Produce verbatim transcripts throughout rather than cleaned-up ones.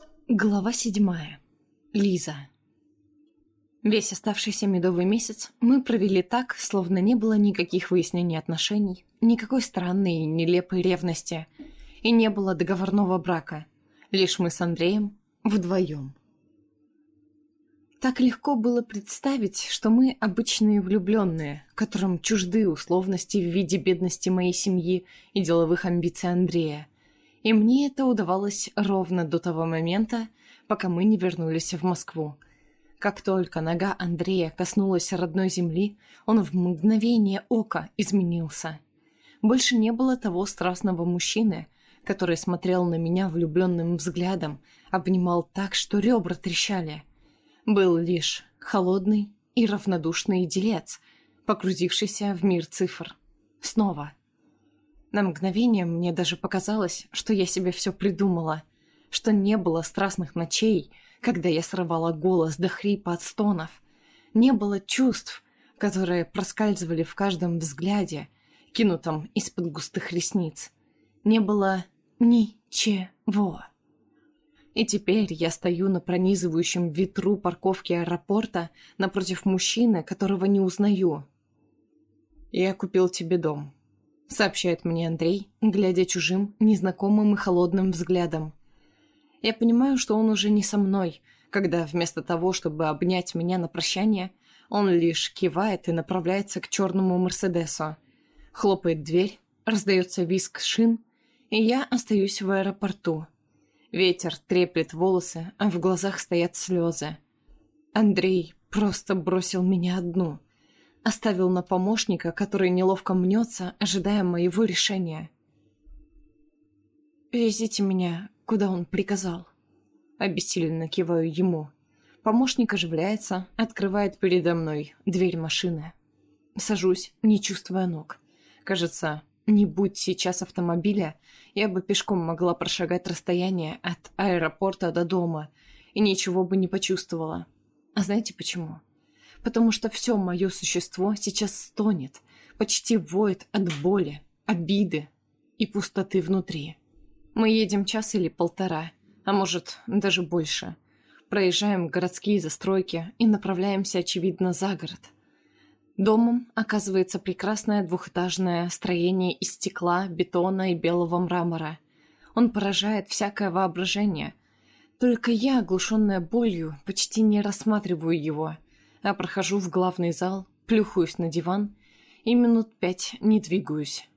Глава седьмая. Лиза. Весь оставшийся медовый месяц мы провели так, словно не было никаких выяснений отношений, никакой странной и нелепой ревности, и не было договорного брака. Лишь мы с Андреем вдвоем. Так легко было представить, что мы обычные влюбленные, которым чужды условности в виде бедности моей семьи и деловых амбиций Андрея. И мне это удавалось ровно до того момента, пока мы не вернулись в Москву. Как только нога Андрея коснулась родной земли, он в мгновение ока изменился. Больше не было того страстного мужчины, который смотрел на меня влюбленным взглядом, обнимал так, что ребра трещали. Был лишь холодный и равнодушный делец, погрузившийся в мир цифр. Снова. На мгновение мне даже показалось, что я себе все придумала, что не было страстных ночей, когда я срывала голос до хрипа от стонов, не было чувств, которые проскальзывали в каждом взгляде, кинутом из-под густых ресниц. Не было ничего. И теперь я стою на пронизывающем ветру парковки аэропорта напротив мужчины, которого не узнаю. «Я купил тебе дом», — сообщает мне Андрей, глядя чужим, незнакомым и холодным взглядом. Я понимаю, что он уже не со мной, когда вместо того, чтобы обнять меня на прощание, он лишь кивает и направляется к черному Мерседесу. Хлопает дверь, раздается визг шин, и я остаюсь в аэропорту. Ветер треплет волосы, а в глазах стоят слезы. Андрей просто бросил меня одну. Оставил на помощника, который неловко мнется, ожидая моего решения. «Везите меня, куда он приказал». Обессиленно киваю ему. Помощник оживляется, открывает передо мной дверь машины. Сажусь, не чувствуя ног. Кажется, не будь сейчас автомобиля, я бы пешком могла прошагать расстояние от аэропорта до дома и ничего бы не почувствовала. А знаете почему? Потому что все мое существо сейчас стонет, почти воет от боли, обиды и пустоты внутри. Мы едем час или полтора, а может, даже больше. Проезжаем городские застройки и направляемся, очевидно, за город. Домом оказывается прекрасное двухэтажное строение из стекла, бетона и белого мрамора. Он поражает всякое воображение. Только я, оглушенная болью, почти не рассматриваю его, а прохожу в главный зал, плюхаюсь на диван и минут пять не двигаюсь.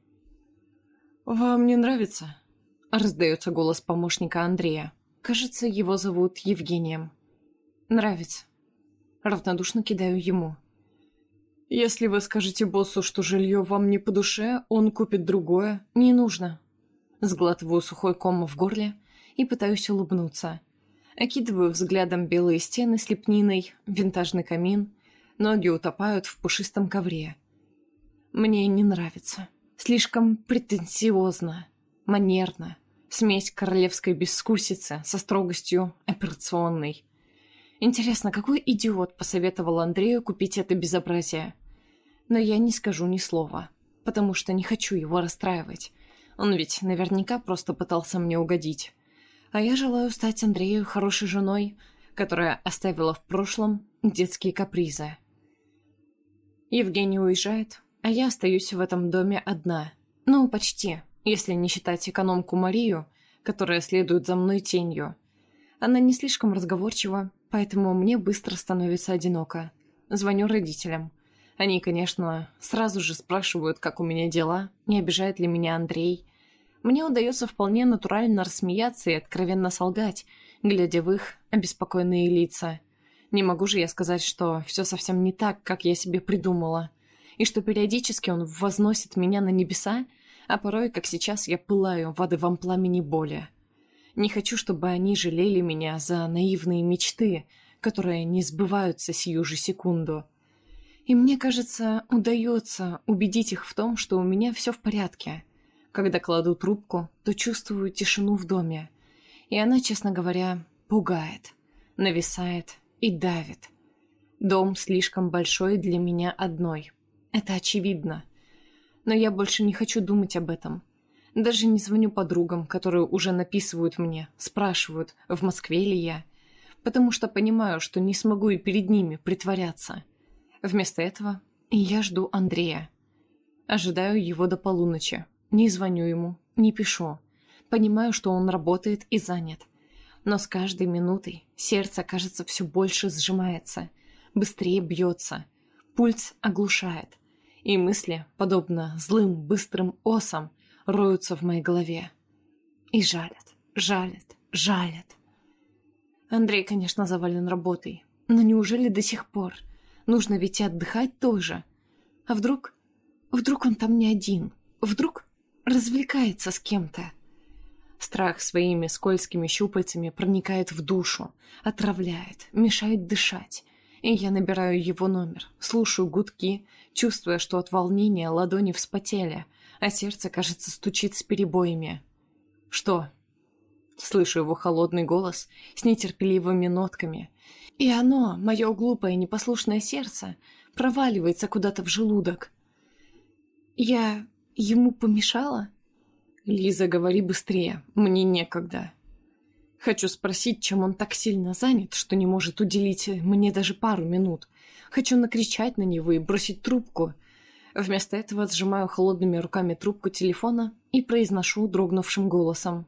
«Вам не нравится?» — раздается голос помощника Андрея. Кажется, его зовут Евгением. «Нравится». Равнодушно кидаю ему. «Если вы скажете боссу, что жилье вам не по душе, он купит другое, не нужно». Сглатываю сухой ком в горле и пытаюсь улыбнуться. Окидываю взглядом белые стены с лепниной, винтажный камин. Ноги утопают в пушистом ковре. Мне не нравится. Слишком претенциозно, манерно. Смесь королевской безвкусицы со строгостью операционной. Интересно, какой идиот посоветовал Андрею купить это безобразие? Но я не скажу ни слова, потому что не хочу его расстраивать. Он ведь наверняка просто пытался мне угодить. А я желаю стать Андрею хорошей женой, которая оставила в прошлом детские капризы. Евгений уезжает, а я остаюсь в этом доме одна. Ну, почти, если не считать экономку Марию, которая следует за мной тенью. Она не слишком разговорчива, поэтому мне быстро становится одиноко. Звоню родителям. Они, конечно, сразу же спрашивают, как у меня дела, не обижает ли меня Андрей. Мне удается вполне натурально рассмеяться и откровенно солгать, глядя в их обеспокоенные лица. Не могу же я сказать, что все совсем не так, как я себе придумала, и что периодически он возносит меня на небеса, а порой, как сейчас, я пылаю в адовом пламени боли. Не хочу, чтобы они жалели меня за наивные мечты, которые не сбываются сию же секунду. И мне кажется, удается убедить их в том, что у меня все в порядке. Когда кладу трубку, то чувствую тишину в доме. И она, честно говоря, пугает, нависает и давит. Дом слишком большой для меня одной. Это очевидно. Но я больше не хочу думать об этом. Даже не звоню подругам, которые уже написывают мне, спрашивают, в Москве ли я, потому что понимаю, что не смогу и перед ними притворяться. Вместо этого я жду Андрея. Ожидаю его до полуночи. Не звоню ему, не пишу. Понимаю, что он работает и занят. Но с каждой минутой сердце, кажется, все больше сжимается, быстрее бьется, пульс оглушает, и мысли, подобно злым быстрым осам, роются в моей голове. И жалят, жалят, жалят. Андрей, конечно, завален работой, но неужели до сих пор? Нужно ведь и отдыхать тоже. А вдруг... Вдруг он там не один? Вдруг развлекается с кем-то? Страх своими скользкими щупальцами проникает в душу, отравляет, мешает дышать. И я набираю его номер, слушаю гудки, чувствуя, что от волнения ладони вспотели, а сердце, кажется, стучит с перебоями. «Что?» Слышу его холодный голос с нетерпеливыми нотками. И оно, мое глупое непослушное сердце, проваливается куда-то в желудок. «Я ему помешала?» «Лиза, говори быстрее, мне некогда». Хочу спросить, чем он так сильно занят, что не может уделить мне даже пару минут. Хочу накричать на него и бросить трубку. Вместо этого сжимаю холодными руками трубку телефона и произношу дрогнувшим голосом.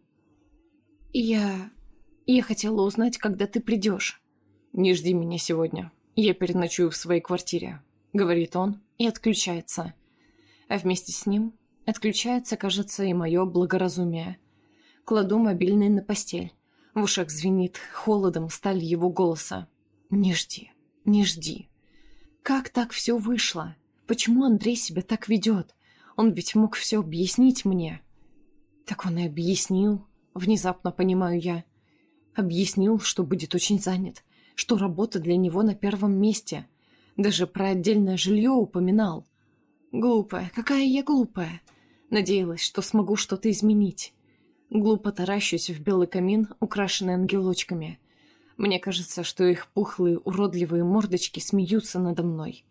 «Я... я хотела узнать, когда ты придешь». «Не жди меня сегодня. Я переночую в своей квартире», — говорит он и отключается. А вместе с ним отключается, кажется, и мое благоразумие. Кладу мобильный на постель. В ушах звенит холодом сталь его голоса. «Не жди, не жди». Как так все вышло? Почему Андрей себя так ведет? Он ведь мог все объяснить мне. Так он и объяснил, внезапно понимаю я. Объяснил, что будет очень занят, что работа для него на первом месте. Даже про отдельное жилье упоминал. Глупая, какая я глупая. Надеялась, что смогу что-то изменить. Глупо таращусь в белый камин, украшенный ангелочками. Мне кажется, что их пухлые, уродливые мордочки смеются надо мной.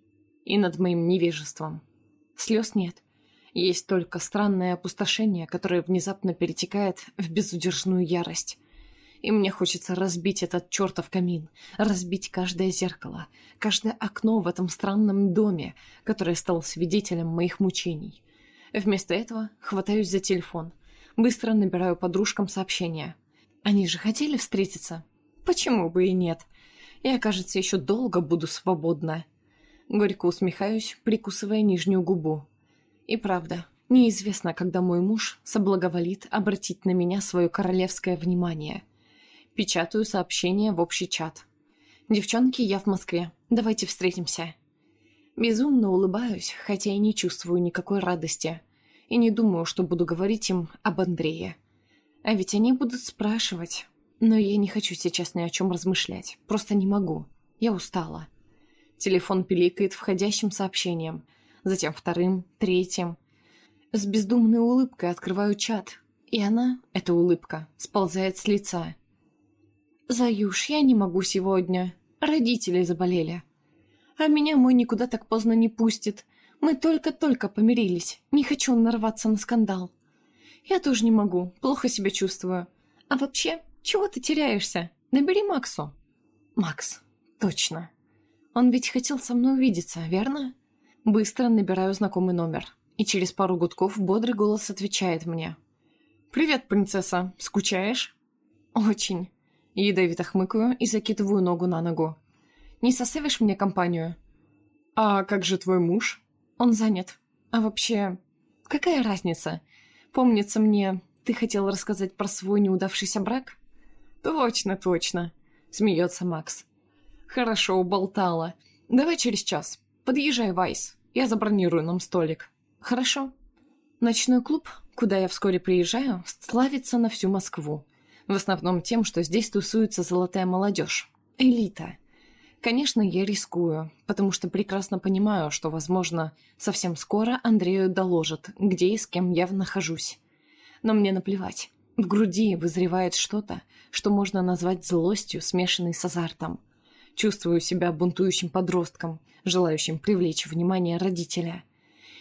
И над моим невежеством. Слез нет. Есть только странное опустошение, которое внезапно перетекает в безудержную ярость. И мне хочется разбить этот чертов камин, разбить каждое зеркало, каждое окно в этом странном доме, которое стало свидетелем моих мучений. Вместо этого хватаюсь за телефон. Быстро набираю подружкам сообщения. Они же хотели встретиться? Почему бы и нет? Я, кажется, еще долго буду свободна. Горько усмехаюсь, прикусывая нижнюю губу. И правда, неизвестно, когда мой муж соблаговолит обратить на меня свое королевское внимание. Печатаю сообщение в общий чат. «Девчонки, я в Москве. Давайте встретимся». Безумно улыбаюсь, хотя и не чувствую никакой радости. И не думаю, что буду говорить им об Андрее. А ведь они будут спрашивать. Но я не хочу сейчас ни о чем размышлять. Просто не могу. Я устала. Телефон пиликает входящим сообщением. Затем вторым, третьим. С бездумной улыбкой открываю чат. И она, эта улыбка, сползает с лица. «Заюш, я не могу сегодня. Родители заболели. А меня мой никуда так поздно не пустит. Мы только-только помирились. Не хочу нарваться на скандал. Я тоже не могу. Плохо себя чувствую. А вообще, чего ты теряешься? Набери Максу». Макс. Точно. Он ведь хотел со мной увидеться, верно? Быстро набираю знакомый номер. И через пару гудков бодрый голос отвечает мне. «Привет, принцесса. Скучаешь?» «Очень». Ядовито хмыкаю и закидываю ногу на ногу. «Не составишь мне компанию?» «А как же твой муж?» «Он занят. А вообще, какая разница? Помнится мне, ты хотел рассказать про свой неудавшийся брак?» «Точно, точно», — смеется Макс. «Хорошо, уболтала. Давай через час. Подъезжай в Айс. Я забронирую нам столик». «Хорошо». Ночной клуб, куда я вскоре приезжаю, славится на всю Москву. В основном тем, что здесь тусуется золотая молодежь. Элита. Конечно, я рискую, потому что прекрасно понимаю, что, возможно, совсем скоро Андрею доложат, где и с кем я нахожусь. Но мне наплевать. В груди вызревает что-то, что можно назвать злостью, смешанной с азартом. Чувствую себя бунтующим подростком, желающим привлечь внимание родителя.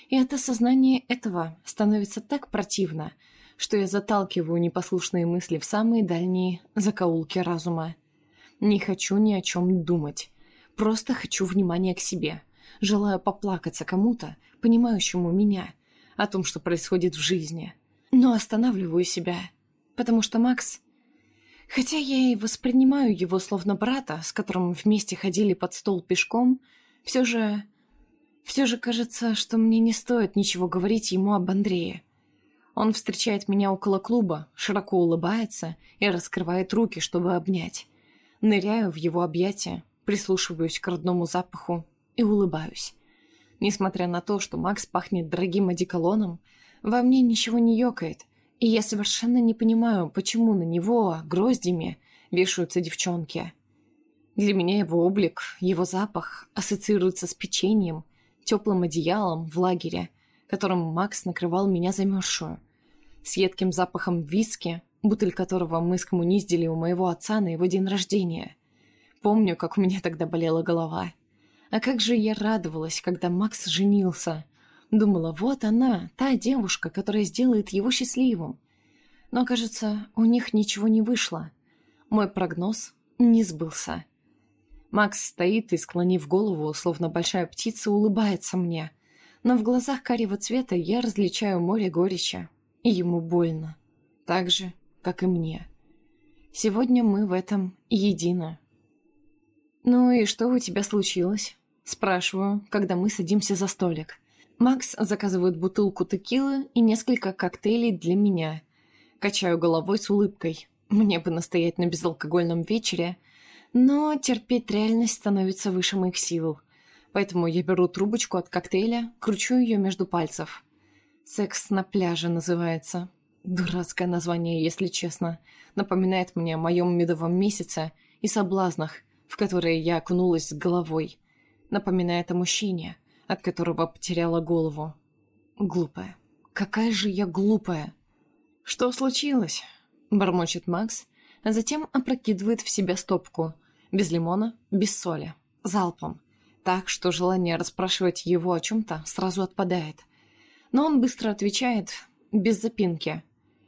И от осознания этого становится так противно, что я заталкиваю непослушные мысли в самые дальние закоулки разума. Не хочу ни о чем думать. Просто хочу внимания к себе. Желаю поплакаться кому-то, понимающему меня, о том, что происходит в жизни. Но останавливаю себя, потому что Макс... Хотя я и воспринимаю его словно брата, с которым вместе ходили под стол пешком, все же... Все же кажется, что мне не стоит ничего говорить ему об Андрее. Он встречает меня около клуба, широко улыбается и раскрывает руки, чтобы обнять. Ныряю в его объятия, прислушиваюсь к родному запаху и улыбаюсь. Несмотря на то, что Макс пахнет дорогим одеколоном, во мне ничего не ёкает, и я совершенно не понимаю, почему на него гроздями вешаются девчонки. Для меня его облик, его запах ассоциируются с печеньем, теплым одеялом в лагере, которым Макс накрывал меня замерзшую, с едким запахом виски, бутыль которого мы скоммуниздили у моего отца на его день рождения. Помню, как у меня тогда болела голова. А как же я радовалась, когда Макс женился. Думала, вот она, та девушка, которая сделает его счастливым. Но, кажется, у них ничего не вышло. Мой прогноз не сбылся. Макс стоит и, склонив голову, словно большая птица, улыбается мне. Но в глазах карего цвета я различаю море горечи, и ему больно. Так же, как и мне. Сегодня мы в этом едины. «Ну и что у тебя случилось?» Спрашиваю, когда мы садимся за столик. Макс заказывает бутылку текилы и несколько коктейлей для меня. Качаю головой с улыбкой. Мне бы настоять на безалкогольном вечере, но терпеть реальность становится выше моих сил. Поэтому я беру трубочку от коктейля, кручу ее между пальцев. «Секс на пляже» называется. Дурацкое название, если честно. Напоминает мне о моем медовом месяце и соблазнах, в которые я окунулась с головой. Напоминает о мужчине, от которого потеряла голову. Глупая. Какая же я глупая. «Что случилось?» — бормочет Макс, а затем опрокидывает в себя стопку. Без лимона, без соли. Залпом. Так, что желание расспрашивать его о чем-то сразу отпадает. Но он быстро отвечает, без запинки.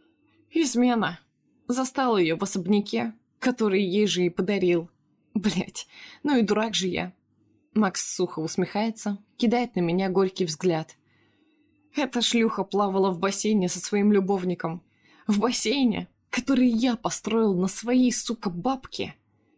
«Измена. Застал ее в особняке, который ей же и подарил. Блять, ну и дурак же я». Макс сухо усмехается, кидает на меня горький взгляд. «Эта шлюха плавала в бассейне со своим любовником. В бассейне, который я построил на свои, сука, бабки».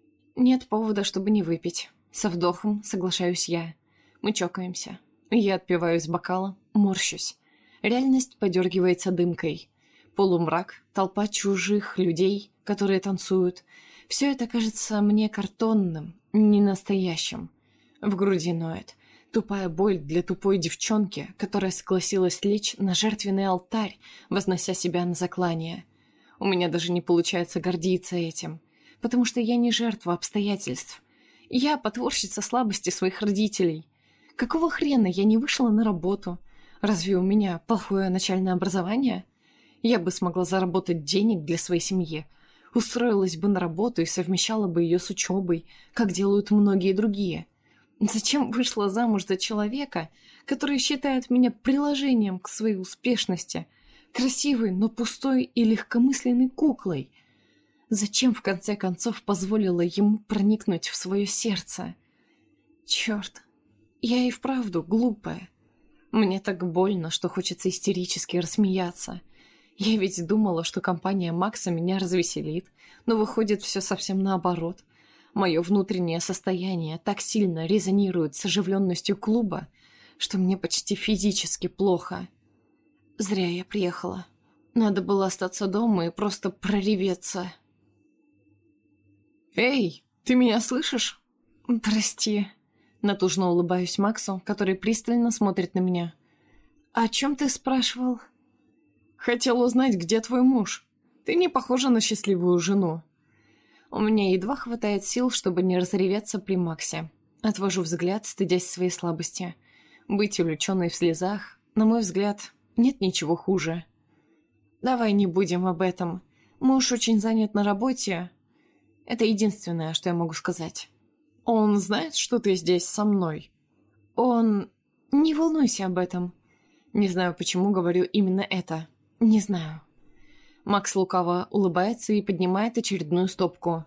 Нет повода, чтобы не выпить. Со вдохом соглашаюсь я. Мы чокаемся. Я отпиваю из бокала, морщусь. Реальность подергивается дымкой. Полумрак, толпа чужих людей, которые танцуют. Все это кажется мне картонным, ненастоящим. В груди ноет. Тупая боль для тупой девчонки, которая согласилась лечь на жертвенный алтарь, вознося себя на заклание. У меня даже не получается гордиться этим, потому что я не жертва обстоятельств. Я потворщица слабости своих родителей. Какого хрена я не вышла на работу? Разве у меня плохое начальное образование? Я бы смогла заработать денег для своей семьи, устроилась бы на работу и совмещала бы ее с учебой, как делают многие другие. Зачем вышла замуж за человека, который считает меня приложением к своей успешности, красивой, но пустой и легкомысленной куклой? Зачем, в конце концов, позволила ему проникнуть в свое сердце? Черт, я и вправду глупая. Мне так больно, что хочется истерически рассмеяться. Я ведь думала, что компания Макса меня развеселит, но выходит все совсем наоборот. Мое внутреннее состояние так сильно резонирует с оживленностью клуба, что мне почти физически плохо. Зря я приехала. Надо было остаться дома и просто прореветься. «Эй, ты меня слышишь?» «Прости». Натужно улыбаюсь Максу, который пристально смотрит на меня. «О чем ты спрашивал?» «Хотел узнать, где твой муж. Ты не похожа на счастливую жену». У меня едва хватает сил, чтобы не разреветься при Максе. Отвожу взгляд, стыдясь своей слабости. Быть увлеченной в слезах, на мой взгляд, нет ничего хуже. «Давай не будем об этом. Муж очень занят на работе. Это единственное, что я могу сказать». «Он знает, что ты здесь со мной?» «Он... Не волнуйся об этом. Не знаю, почему говорю именно это. Не знаю. Макс лукаво улыбается и поднимает очередную стопку.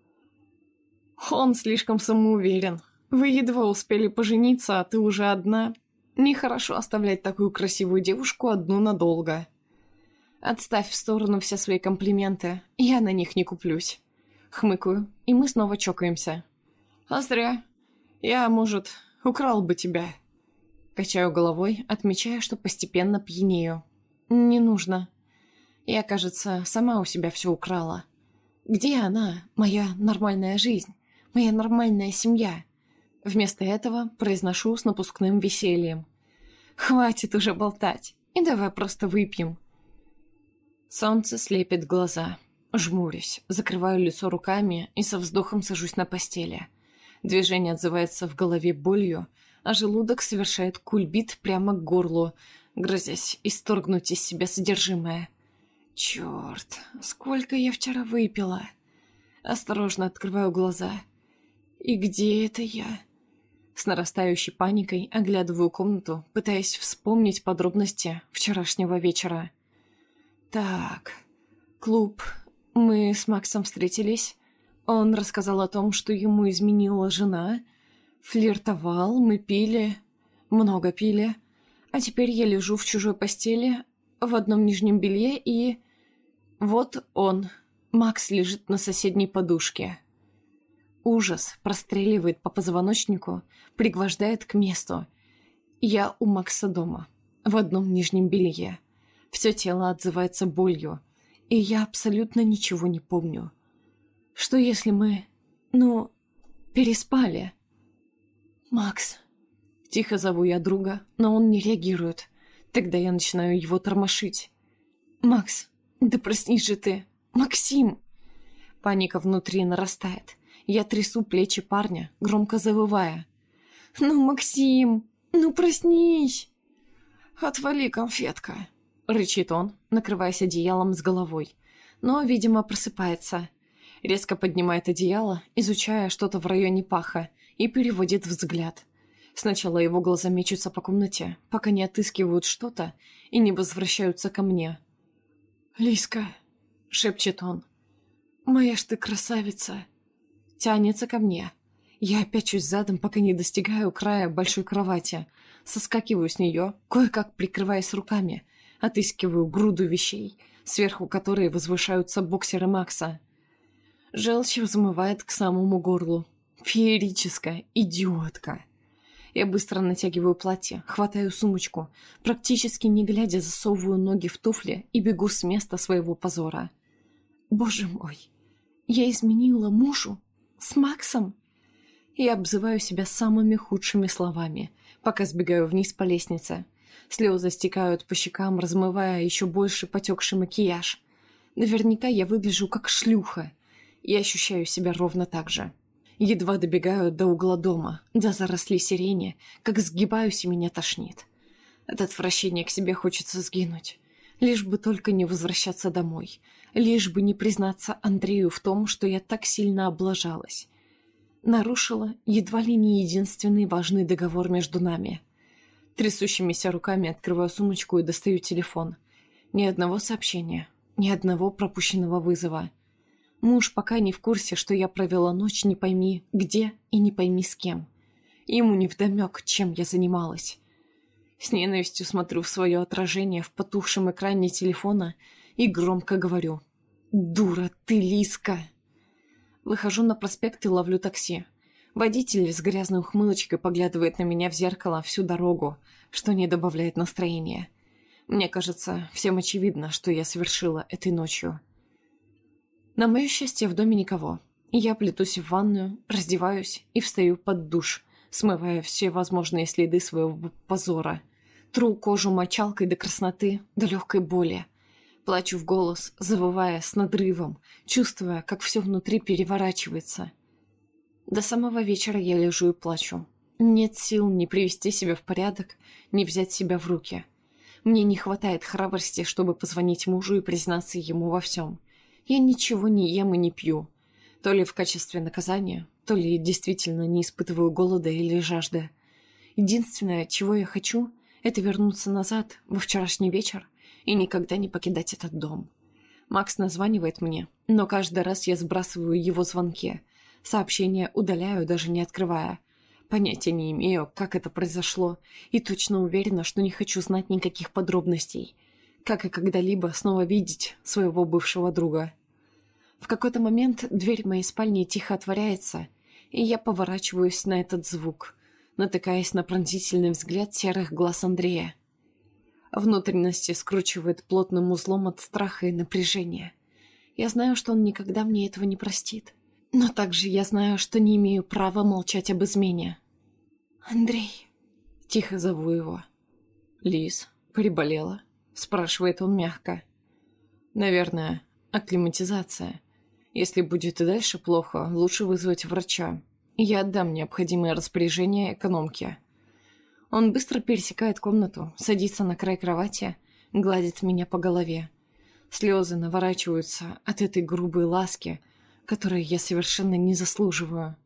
Он слишком самоуверен. Вы едва успели пожениться, а ты уже одна. Нехорошо оставлять такую красивую девушку одну надолго. Отставь в сторону все свои комплименты. Я на них не куплюсь. Хмыкаю, и мы снова чокаемся. А зря. Я, может, украл бы тебя. Качаю головой, отмечая, что постепенно пьянею. Не нужно. Я, кажется, сама у себя все украла. Где она, моя нормальная жизнь, моя нормальная семья? Вместо этого произношу с напускным весельем. Хватит уже болтать, и давай просто выпьем. Солнце слепит глаза. Жмурюсь, закрываю лицо руками и со вздохом сажусь на постели. Движение отзывается в голове болью, а желудок совершает кульбит прямо к горлу, грозясь исторгнуть из себя содержимое. Черт, сколько я вчера выпила. Осторожно открываю глаза. И где это я? С нарастающей паникой оглядываю комнату, пытаясь вспомнить подробности вчерашнего вечера. Так, клуб. Мы с Максом встретились. Он рассказал о том, что ему изменила жена. Флиртовал, мы пили. Много пили. А теперь я лежу в чужой постели, в одном нижнем белье и... Вот он. Макс лежит на соседней подушке. Ужас простреливает по позвоночнику, пригвождает к месту. Я у Макса дома, в одном нижнем белье. Все тело отзывается болью, и я абсолютно ничего не помню. Что если мы, ну, переспали? «Макс!» Тихо зову я друга, но он не реагирует. Тогда я начинаю его тормошить. «Макс, да проснись же ты! Максим!» Паника внутри нарастает. Я трясу плечи парня, громко завывая. «Ну, Максим, ну проснись!» «Отвали, конфетка!» — рычит он, накрываясь одеялом с головой. Но, видимо, просыпается. Резко поднимает одеяло, изучая что-то в районе паха, и переводит взгляд. Сначала его глаза мечутся по комнате, пока не отыскивают что-то и не возвращаются ко мне. «Лиска!» — шепчет он. «Моя ж ты красавица!» Тянется ко мне. Я пячусь задом, пока не достигаю края большой кровати. Соскакиваю с нее, кое-как прикрываясь руками. Отыскиваю груду вещей, сверху которой возвышаются боксеры Макса. Желчь взмывает к самому горлу. Феерическая идиотка. Я быстро натягиваю платье, хватаю сумочку, практически не глядя засовываю ноги в туфли и бегу с места своего позора. Боже мой, я изменила мужу? С Максом? Я обзываю себя самыми худшими словами, пока сбегаю вниз по лестнице. Слезы стекают по щекам, размывая еще больше потекший макияж. Наверняка я выгляжу как шлюха. Я ощущаю себя ровно так же. Едва добегаю до угла дома, до зарослей сирени, как сгибаюсь и меня тошнит. От отвращения к себе хочется сгинуть. Лишь бы только не возвращаться домой. Лишь бы не признаться Андрею в том, что я так сильно облажалась. Нарушила едва ли не единственный важный договор между нами. Трясущимися руками открываю сумочку и достаю телефон. Ни одного сообщения, ни одного пропущенного вызова. Муж пока не в курсе, что я провела ночь не пойми где и не пойми с кем. Ему невдомек, чем я занималась. С ненавистью смотрю в свое отражение в потухшем экране телефона и громко говорю: «Дура ты, Лиска!» Выхожу на проспект и ловлю такси. Водитель с грязной ухмылочкой поглядывает на меня в зеркало всю дорогу, что не добавляет настроения. Мне кажется, всем очевидно, что я совершила этой ночью. На мое счастье, в доме никого. Я плетусь в ванную, раздеваюсь и встаю под душ, смывая все возможные следы своего позора. Тру кожу мочалкой до красноты, до легкой боли. Плачу в голос, завывая с надрывом, чувствуя, как все внутри переворачивается. До самого вечера я лежу и плачу. Нет сил ни привести себя в порядок, ни взять себя в руки. Мне не хватает храбрости, чтобы позвонить мужу и признаться ему во всем. Я ничего не ем и не пью. То ли в качестве наказания, то ли действительно не испытываю голода или жажды. Единственное, чего я хочу, Это вернуться назад, во вчерашний вечер, и никогда не покидать этот дом. Макс названивает мне, но каждый раз я сбрасываю его звонки. Сообщения удаляю, даже не открывая. Понятия не имею, как это произошло, и точно уверена, что не хочу знать никаких подробностей. Как и когда-либо снова видеть своего бывшего друга. В какой-то момент дверь моей спальни тихо отворяется, и я поворачиваюсь на этот звук, натыкаясь на пронзительный взгляд серых глаз Андрея. Внутренности скручивает плотным узлом от страха и напряжения. Я знаю, что он никогда мне этого не простит. Но также я знаю, что не имею права молчать об измене. «Андрей», — тихо зову его. «Лиз, приболела?» — спрашивает он мягко. «Наверное, акклиматизация. Если будет и дальше плохо, лучше вызвать врача. Я отдам необходимые распоряжения экономке». Он быстро пересекает комнату, садится на край кровати, гладит меня по голове. Слезы наворачиваются от этой грубой ласки, которой я совершенно не заслуживаю.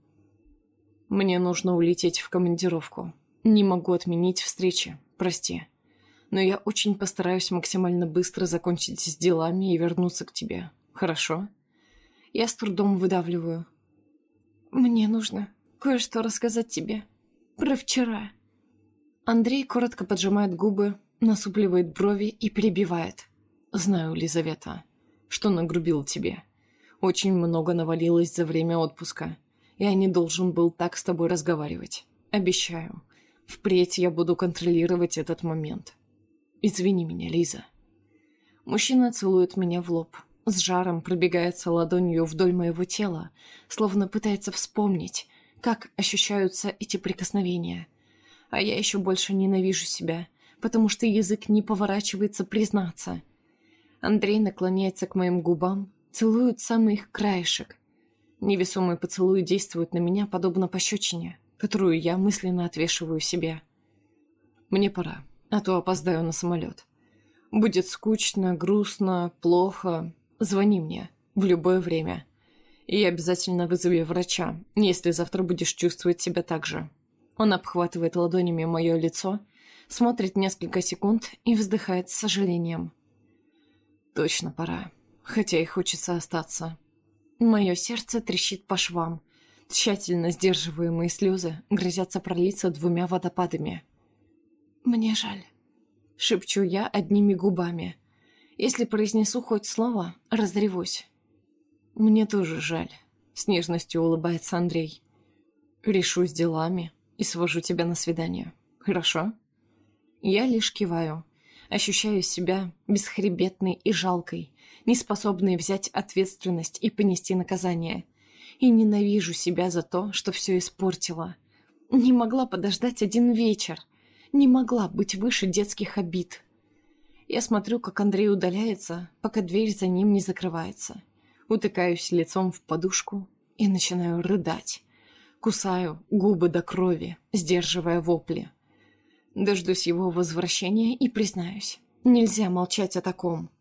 Мне нужно улететь в командировку. Не могу отменить встречи, прости. Но я очень постараюсь максимально быстро закончить с делами и вернуться к тебе. Хорошо? Я с трудом выдавливаю. Мне нужно кое-что рассказать тебе. Про вчера. Андрей коротко поджимает губы, насупливает брови и перебивает. Знаю, Лизавета, что нагрубил тебе. Очень много навалилось за время отпуска. Я не должен был так с тобой разговаривать. Обещаю, впредь я буду контролировать этот момент. Извини меня, Лиза. Мужчина целует меня в лоб. С жаром пробегается ладонью вдоль моего тела, словно пытается вспомнить, как ощущаются эти прикосновения. А я еще больше ненавижу себя, потому что язык не поворачивается признаться. Андрей наклоняется к моим губам, целует самый их краешек. Невесомый поцелуй действует на меня подобно пощечине, которую я мысленно отвешиваю себе. Мне пора, а то опоздаю на самолет. Будет скучно, грустно, плохо. Звони мне в любое время. И обязательно вызови врача, если завтра будешь чувствовать себя так же. Он обхватывает ладонями мое лицо, смотрит несколько секунд и вздыхает с сожалением. Точно пора, хотя и хочется остаться. Мое сердце трещит по швам. Тщательно сдерживаемые слезы грозятся пролиться двумя водопадами. «Мне жаль», — шепчу я одними губами. Если произнесу хоть слово, разревусь. «Мне тоже жаль», — с нежностью улыбается Андрей. «Решу с делами и свожу тебя на свидание. Хорошо?» Я лишь киваю. Ощущаю себя бесхребетной и жалкой, неспособной взять ответственность и понести наказание. И ненавижу себя за то, что все испортила. Не могла подождать один вечер. Не могла быть выше детских обид. Я смотрю, как Андрей удаляется, пока дверь за ним не закрывается. Утыкаюсь лицом в подушку и начинаю рыдать. Кусаю губы до крови, сдерживая вопли. Дождусь его возвращения и признаюсь. Нельзя молчать о таком.